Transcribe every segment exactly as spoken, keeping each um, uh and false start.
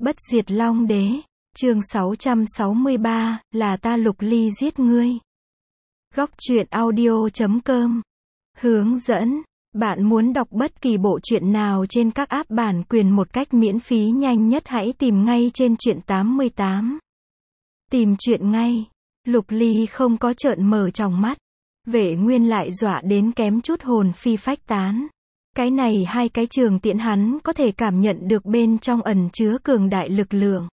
Bất diệt Long Đế, chương sáu trăm sáu mươi ba, là ta Lục Ly giết ngươi. Góc truyện audio chấm com. Hướng dẫn, bạn muốn đọc bất kỳ bộ truyện nào trên các app bản quyền một cách miễn phí nhanh nhất hãy tìm ngay trên truyện tám mươi tám. Tìm truyện ngay. Lục Ly không có trợn mở tròng mắt. Vệ Nguyên lại dọa đến kém chút hồn phi phách tán. Cái này hai cái trường tiễn hắn có thể cảm nhận được bên trong ẩn chứa cường đại lực lượng.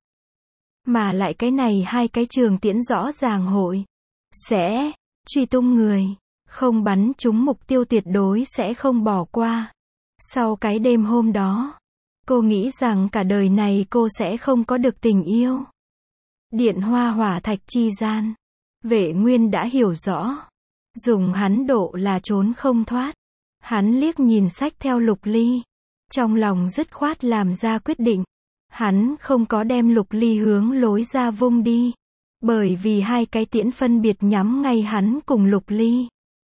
Mà lại cái này hai cái trường tiễn rõ ràng hội sẽ truy tung người, không bắn trúng mục tiêu tuyệt đối sẽ không bỏ qua. Sau cái đêm hôm đó, cô nghĩ rằng cả đời này cô sẽ không có được tình yêu. Điện hoa hỏa thạch chi gian, Vệ Nguyên đã hiểu rõ. Dùng hắn độ là trốn không thoát. Hắn liếc nhìn sách theo Lục Ly. Trong lòng dứt khoát làm ra quyết định. Hắn không có đem Lục Ly hướng lối ra vung đi. Bởi vì hai cái tiễn phân biệt nhắm ngay hắn cùng Lục Ly.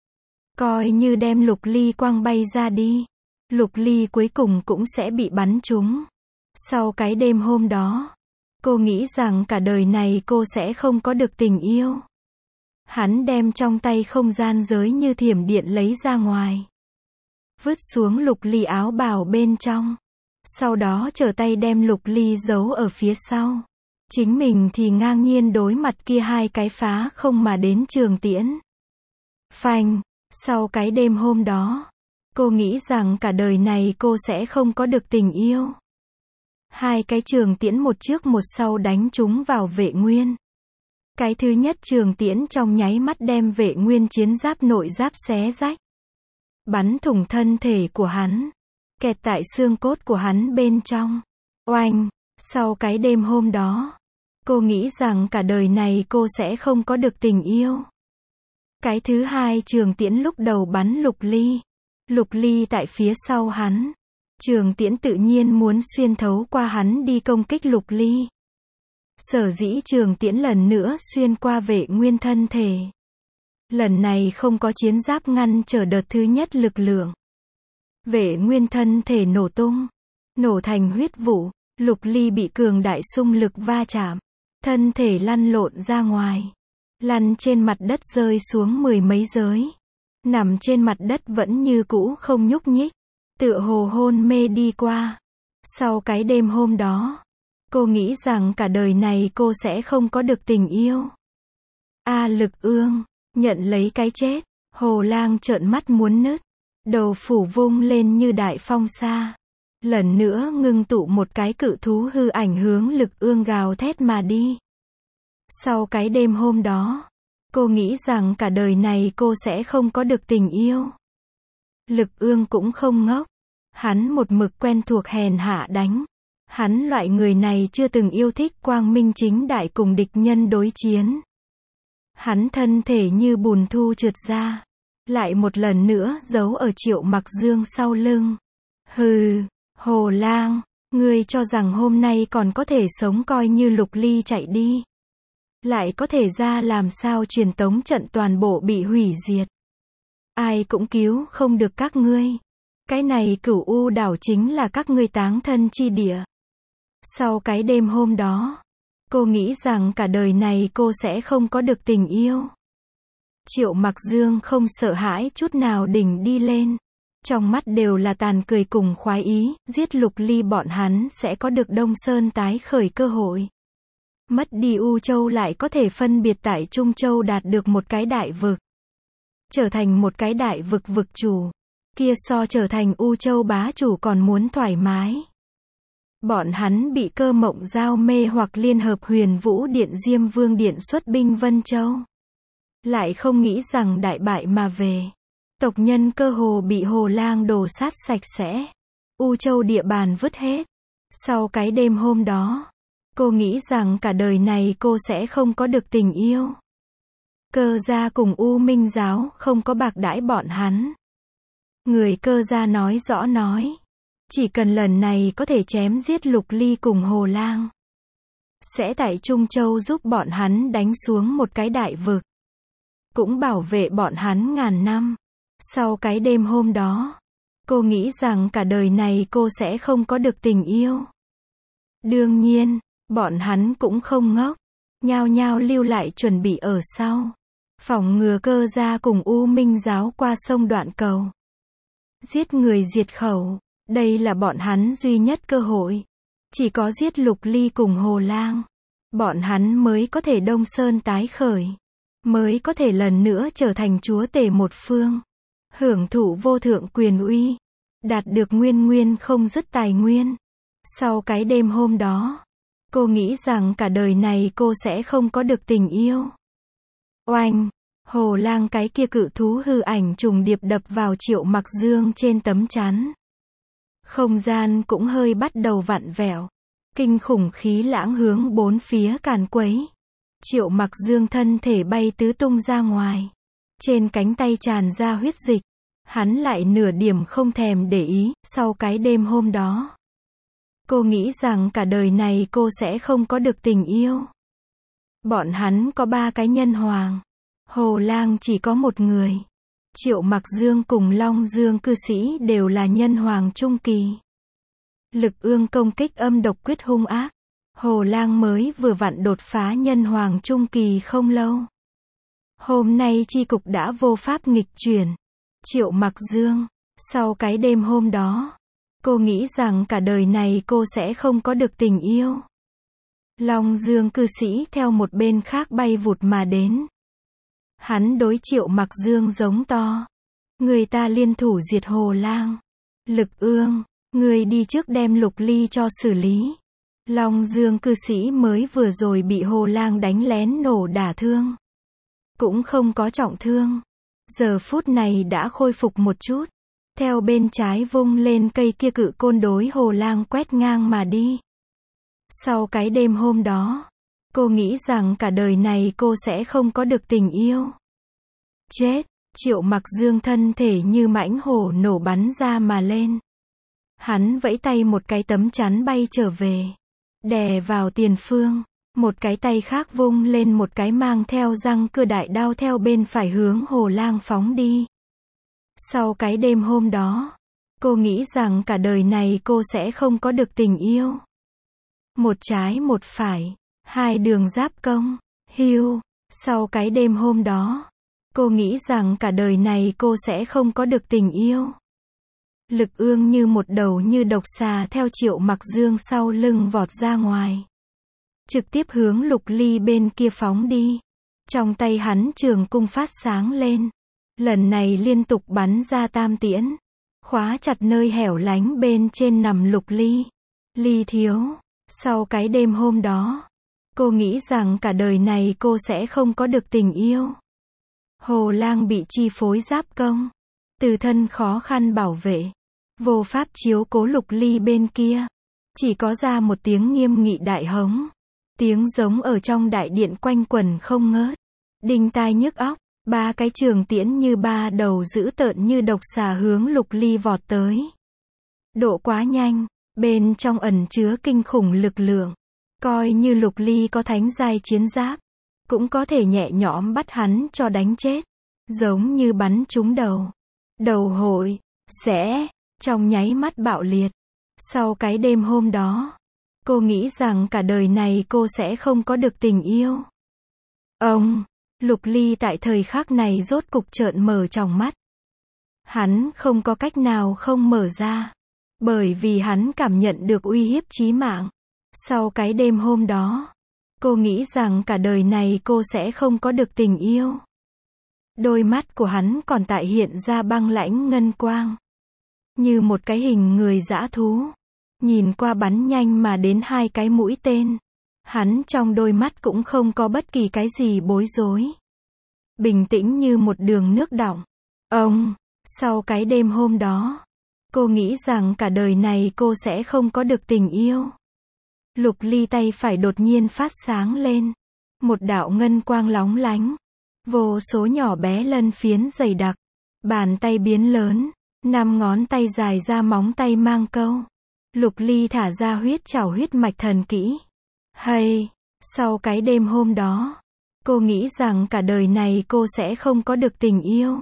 Coi như đem Lục Ly quăng bay ra đi. Lục Ly cuối cùng cũng sẽ bị bắn trúng. Sau cái đêm hôm đó, cô nghĩ rằng cả đời này cô sẽ không có được tình yêu. Hắn đem trong tay không gian giới như thiểm điện lấy ra ngoài. Vứt xuống Lục Ly áo bào bên trong. Sau đó trở tay đem Lục Ly giấu ở phía sau. Chính mình thì ngang nhiên đối mặt kia hai cái phá không mà đến trường tiễn. Phanh, sau cái đêm hôm đó, cô nghĩ rằng cả đời này cô sẽ không có được tình yêu. Hai cái trường tiễn một trước một sau đánh trúng vào Vệ Nguyên. Cái thứ nhất trường tiễn trong nháy mắt đem Vệ Nguyên chiến giáp nội giáp xé rách. Bắn thủng thân thể của hắn. Kẹt tại xương cốt của hắn bên trong. Oanh, sau cái đêm hôm đó, cô nghĩ rằng cả đời này cô sẽ không có được tình yêu. Cái thứ hai trường tiễn lúc đầu bắn Lục Ly. Lục Ly tại phía sau hắn. Trường tiễn tự nhiên muốn xuyên thấu qua hắn đi công kích Lục Ly. Sở dĩ trường tiễn lần nữa xuyên qua Vệ Nguyên thân thể. Lần này không có chiến giáp ngăn trở đợt thứ nhất lực lượng. Vệ Nguyên thân thể nổ tung. Nổ thành huyết vụ. Lục Ly bị cường đại xung lực va chạm. Thân thể lăn lộn ra ngoài. Lăn trên mặt đất rơi xuống mười mấy giới. Nằm trên mặt đất vẫn như cũ không nhúc nhích. Tựa hồ hôn mê đi qua. Sau cái đêm hôm đó, cô nghĩ rằng cả đời này cô sẽ không có được tình yêu. A Lực Ương, nhận lấy cái chết. Hồ Lang trợn mắt muốn nứt. Đầu phủ vung lên như đại phong sa. Lần nữa ngưng tụ một cái cự thú hư ảnh hướng Lực Ương gào thét mà đi. Sau cái đêm hôm đó, cô nghĩ rằng cả đời này cô sẽ không có được tình yêu. Lực Ương cũng không ngốc. Hắn một mực quen thuộc hèn hạ đánh. Hắn loại người này chưa từng yêu thích quang minh chính đại cùng địch nhân đối chiến. Hắn thân thể như bùn thu trượt ra. Lại một lần nữa giấu ở Triệu Mặc Dương sau lưng. Hừ, Hồ Lang, ngươi cho rằng hôm nay còn có thể sống coi như Lục Ly chạy đi. Lại có thể ra làm sao truyền tống trận toàn bộ bị hủy diệt. Ai cũng cứu không được các ngươi. Cái này Cửu U đảo chính là các ngươi táng thân chi địa. Sau cái đêm hôm đó, cô nghĩ rằng cả đời này cô sẽ không có được tình yêu. Triệu Mặc Dương không sợ hãi chút nào đỉnh đi lên. Trong mắt đều là tàn cười cùng khoái ý, giết Lục Ly bọn hắn sẽ có được Đông Sơn tái khởi cơ hội. Mất đi U Châu lại có thể phân biệt tại Trung Châu đạt được một cái đại vực. Trở thành một cái đại vực vực chủ. Kia so trở thành U Châu bá chủ còn muốn thoải mái. Bọn hắn bị Cơ Mộng giao mê hoặc liên hợp Huyền Vũ Điện Diêm Vương Điện xuất binh Vân Châu. Lại không nghĩ rằng đại bại mà về. Tộc nhân Cơ hồ bị Hồ Lang đổ sát sạch sẽ. U Châu địa bàn vứt hết. Sau cái đêm hôm đó, cô nghĩ rằng cả đời này cô sẽ không có được tình yêu. Cơ gia cùng U Minh giáo không có bạc đãi bọn hắn. Người Cơ gia nói rõ nói. Chỉ cần lần này có thể chém giết Lục Ly cùng Hồ Lang. Sẽ tại Trung Châu giúp bọn hắn đánh xuống một cái đại vực. Cũng bảo vệ bọn hắn ngàn năm. Sau cái đêm hôm đó, cô nghĩ rằng cả đời này cô sẽ không có được tình yêu. Đương nhiên, bọn hắn cũng không ngốc, nhao nhao lưu lại chuẩn bị ở sau, phòng ngừa Cơ gia cùng U Minh giáo qua sông đoạn cầu. Giết người diệt khẩu, đây là bọn hắn duy nhất cơ hội. Chỉ có giết Lục Ly cùng Hồ Lang, bọn hắn mới có thể Đông Sơn tái khởi, mới có thể lần nữa trở thành chúa tể một phương, hưởng thụ vô thượng quyền uy, đạt được nguyên nguyên không dứt tài nguyên. Sau cái đêm hôm đó, cô nghĩ rằng cả đời này cô sẽ không có được tình yêu. Oanh, Hồ Lang cái kia cự thú hư ảnh trùng điệp đập vào Triệu Mặc Dương trên tấm chắn. Không gian cũng hơi bắt đầu vặn vẹo, kinh khủng khí lãng hướng bốn phía càn quấy. Triệu Mặc Dương thân thể bay tứ tung ra ngoài, trên cánh tay tràn ra huyết dịch, hắn lại nửa điểm không thèm để ý. Sau cái đêm hôm đó, cô nghĩ rằng cả đời này cô sẽ không có được tình yêu. Bọn hắn có ba cái nhân hoàng, Hồ Lang chỉ có một người. Triệu Mặc Dương cùng Long Dương cư sĩ đều là nhân hoàng trung kỳ. Lực ương công kích âm độc quyết hung ác. Hồ Lang mới vừa vặn đột phá nhân hoàng trung kỳ không lâu. Hôm nay chi cục đã vô pháp nghịch chuyển. Triệu Mặc Dương, sau cái đêm hôm đó, cô nghĩ rằng cả đời này cô sẽ không có được tình yêu. Long Dương cư sĩ theo một bên khác bay vụt mà đến. Hắn đối Triệu Mặc Dương giống to. Người ta liên thủ diệt Hồ Lang. Lực ương, người đi trước đem Lục Ly cho xử lý. Long Dương cư sĩ mới vừa rồi bị Hồ Lang đánh lén nổ đả thương, cũng không có trọng thương. Giờ phút này đã khôi phục một chút. Theo bên trái vung lên cây kia cự côn đối Hồ Lang quét ngang mà đi. Sau cái đêm hôm đó, cô nghĩ rằng cả đời này cô sẽ không có được tình yêu. Chết, Triệu Mặc Dương thân thể như mãnh hổ nổ bắn ra mà lên. Hắn vẫy tay một cái tấm chắn bay trở về, đè vào tiền phương. Một cái tay khác vung lên một cái mang theo răng cưa đại đao theo bên phải hướng Hồ Lang phóng đi. Sau cái đêm hôm đó, cô nghĩ rằng cả đời này cô sẽ không có được tình yêu. Một trái một phải, hai đường giáp công, hưu. Sau cái đêm hôm đó, cô nghĩ rằng cả đời này cô sẽ không có được tình yêu. Lực ương như một đầu như độc xà theo Triệu Mặc Dương sau lưng vọt ra ngoài, trực tiếp hướng Lục Ly bên kia phóng đi. Trong tay hắn trường cung phát sáng lên, lần này liên tục bắn ra tam tiễn, khóa chặt nơi hẻo lánh bên trên nằm Lục Ly. Ly thiếu, sau cái đêm hôm đó, cô nghĩ rằng cả đời này cô sẽ không có được tình yêu. Hồ Lang bị chi phối giáp công, từ thân khó khăn bảo vệ, vô pháp chiếu cố Lục Ly bên kia, chỉ có ra một tiếng nghiêm nghị đại hống. Tiếng giống ở trong đại điện quanh quẩn không ngớt, đinh tai nhức óc. Ba cái trường tiễn như ba đầu dữ tợn như độc xà hướng Lục Ly vọt tới. Độ quá nhanh, bên trong ẩn chứa kinh khủng lực lượng. Coi như Lục Ly có thánh giai chiến giáp, cũng có thể nhẹ nhõm bắt hắn cho đánh chết. Giống như bắn trúng đầu. Đầu hội, sẽ, trong nháy mắt bạo liệt. Sau cái đêm hôm đó, cô nghĩ rằng cả đời này cô sẽ không có được tình yêu. Ông, Lục Ly tại thời khắc này rốt cục trợn mở tròng mắt. Hắn không có cách nào không mở ra, bởi vì hắn cảm nhận được uy hiếp chí mạng. Sau cái đêm hôm đó, cô nghĩ rằng cả đời này cô sẽ không có được tình yêu. Đôi mắt của hắn còn tại hiện ra băng lãnh ngân quang, như một cái hình người dã thú. Nhìn qua bắn nhanh mà đến hai cái mũi tên. Hắn trong đôi mắt cũng không có bất kỳ cái gì bối rối. Bình tĩnh như một đường nước đọng. Ông, sau cái đêm hôm đó, cô nghĩ rằng cả đời này cô sẽ không có được tình yêu. Lục Ly tay phải đột nhiên phát sáng lên. Một đạo ngân quang lóng lánh. Vô số nhỏ bé lân phiến dày đặc. Bàn tay biến lớn. Năm ngón tay dài ra móng tay mang câu. Lục Ly thả ra huyết trảo huyết mạch thần kỹ. Hay, sau cái đêm hôm đó, cô nghĩ rằng cả đời này cô sẽ không có được tình yêu.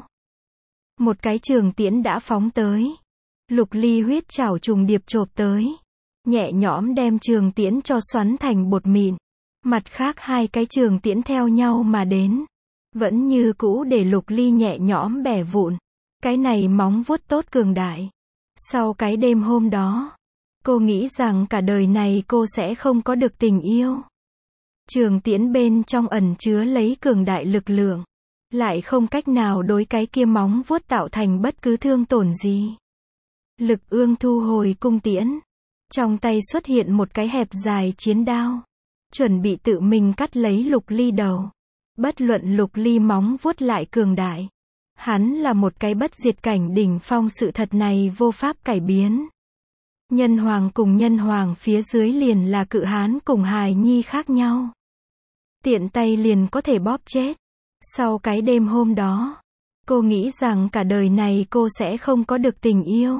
Một cái trường tiễn đã phóng tới. Lục Ly huyết trảo trùng điệp chộp tới. nhẹ nhõm đem trường tiễn cho xoắn thành bột mịn. Mặt khác hai cái trường tiễn theo nhau mà đến. Vẫn như cũ để Lục Ly nhẹ nhõm bẻ vụn. Cái này móng vuốt tốt cường đại. Sau cái đêm hôm đó, cô nghĩ rằng cả đời này cô sẽ không có được tình yêu. Trường tiễn bên trong ẩn chứa lấy cường đại lực lượng, lại không cách nào đối cái kia móng vuốt tạo thành bất cứ thương tổn gì. Lực Ương thu hồi cung tiễn, trong tay xuất hiện một cái hẹp dài chiến đao, chuẩn bị tự mình cắt lấy Lục Ly đầu. Bất luận Lục Ly móng vuốt lại cường đại, hắn là một cái bất diệt cảnh đỉnh phong, sự thật này vô pháp cải biến. Nhân hoàng cùng nhân hoàng phía dưới liền là cự hán cùng hài nhi khác nhau. Tiện tay liền có thể bóp chết. Sau cái đêm hôm đó, cô nghĩ rằng cả đời này cô sẽ không có được tình yêu.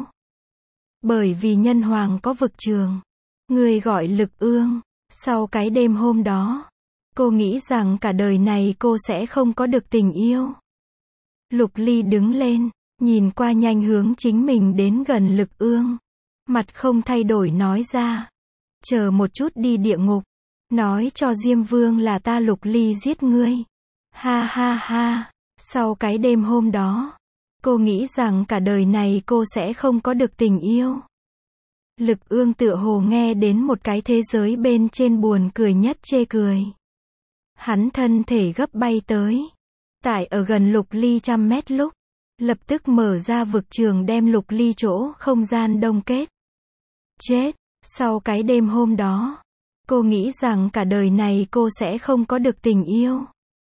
Bởi vì nhân hoàng có vực trường. Người gọi Lực Ương. Sau cái đêm hôm đó, cô nghĩ rằng cả đời này cô sẽ không có được tình yêu. Lục Ly đứng lên, nhìn qua nhanh hướng chính mình đến gần Lực Ương. Mặt không thay đổi nói ra. Chờ một chút đi địa ngục. Nói cho Diêm Vương là ta Lục Ly giết ngươi. Ha ha ha. Sau cái đêm hôm đó, cô nghĩ rằng cả đời này cô sẽ không có được tình yêu. Lực Ương tựa hồ nghe đến một cái thế giới bên trên buồn cười nhất chê cười. Hắn thân thể gấp bay tới. Tại ở gần Lục Ly trăm mét lúc, lập tức mở ra vực trường đem Lục Ly chỗ không gian đông kết. Chết. Sau cái đêm hôm đó, cô nghĩ rằng cả đời này cô sẽ không có được tình yêu.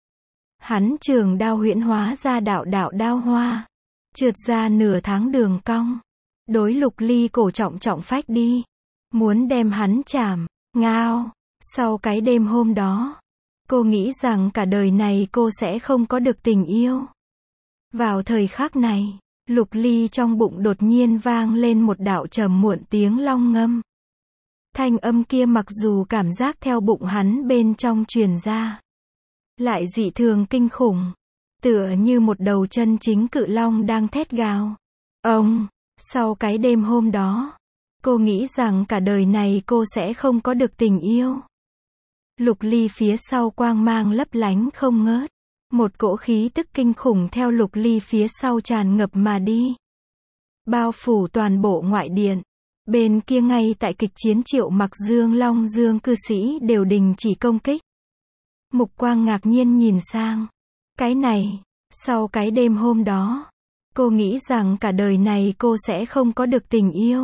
Hắn trường đao huyễn hóa ra đạo đạo đao hoa, trượt ra nửa tháng đường cong, đối Lục Ly cổ trọng trọng phách đi, muốn đem hắn chảm. Ngao. Sau cái đêm hôm đó, cô nghĩ rằng cả đời này cô sẽ không có được tình yêu. Vào thời khắc này, Lục Ly trong bụng đột nhiên vang lên một đạo trầm muộn tiếng long ngâm. Thanh âm kia mặc dù cảm giác theo bụng hắn bên trong truyền ra, lại dị thường kinh khủng, tựa như một đầu chân chính cự long đang thét gào. Ông. Sau cái đêm hôm đó, cô nghĩ rằng cả đời này cô sẽ không có được tình yêu. Lục Ly phía sau quang mang lấp lánh không ngớt. Một cỗ khí tức kinh khủng theo Lục Ly phía sau tràn ngập mà đi, bao phủ toàn bộ ngoại điện. Bên kia ngay tại kịch chiến Triệu Mặc Dương Long Dương cư sĩ đều đình chỉ công kích. Mục quang ngạc nhiên nhìn sang. Cái này, sau cái đêm hôm đó, cô nghĩ rằng cả đời này cô sẽ không có được tình yêu.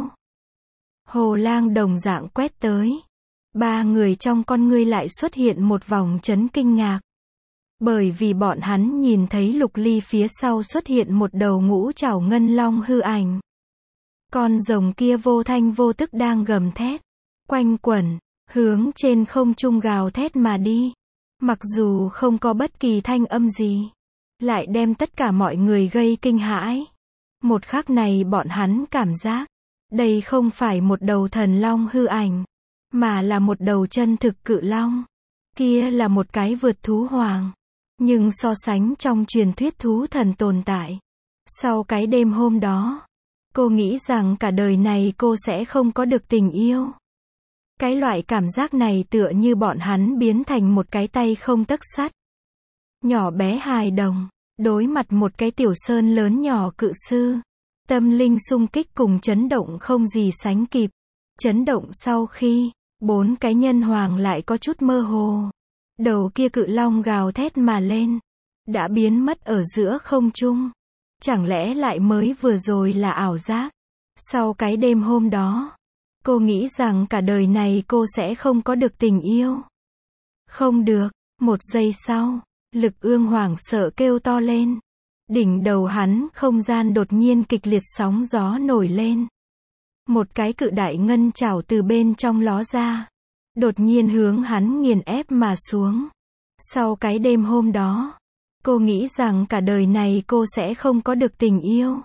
Hồ Lang đồng dạng quét tới. Ba người trong con ngươi lại xuất hiện một vòng chấn kinh ngạc. Bởi vì bọn hắn nhìn thấy Lục Ly phía sau xuất hiện một đầu ngũ trảo ngân long hư ảnh. Con rồng kia vô thanh vô tức đang gầm thét, quanh quẩn, hướng trên không trung gào thét mà đi. Mặc dù không có bất kỳ thanh âm gì, lại đem tất cả mọi người gây kinh hãi. Một khắc này bọn hắn cảm giác, đây không phải một đầu thần long hư ảnh, mà là một đầu chân thực cự long. Kia là một cái vượt thú hoàng. Nhưng so sánh trong truyền thuyết thú thần tồn tại. Sau cái đêm hôm đó, cô nghĩ rằng cả đời này cô sẽ không có được tình yêu. Cái loại cảm giác này tựa như bọn hắn biến thành một cái tay không tấc sắt. Nhỏ bé hài đồng, đối mặt một cái tiểu sơn lớn nhỏ cự sư. Tâm linh xung kích cùng chấn động không gì sánh kịp. Chấn động sau khi, bốn cái nhân hoàng lại có chút mơ hồ. Đầu kia cự long gào thét mà lên, đã biến mất ở giữa không trung. Chẳng lẽ lại mới vừa rồi là ảo giác? Sau cái đêm hôm đó, cô nghĩ rằng cả đời này cô sẽ không có được tình yêu. Không được. Một giây sau, Lực Ương hoảng sợ kêu to lên. Đỉnh đầu hắn không gian đột nhiên kịch liệt sóng gió nổi lên. Một cái cự đại ngân trảo từ bên trong ló ra, đột nhiên hướng hắn nghiền ép mà xuống. Sau cái đêm hôm đó, cô nghĩ rằng cả đời này cô sẽ không có được tình yêu.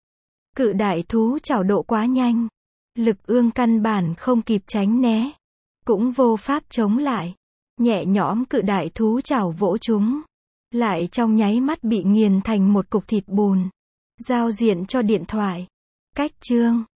Cự đại thú trảo độ quá nhanh, Lực Ương căn bản không kịp tránh né, cũng vô pháp chống lại. Nhẹ nhõm cự đại thú trảo vỗ chúng, lại trong nháy mắt bị nghiền thành một cục thịt bùn. Giao diện cho điện thoại. Cách chương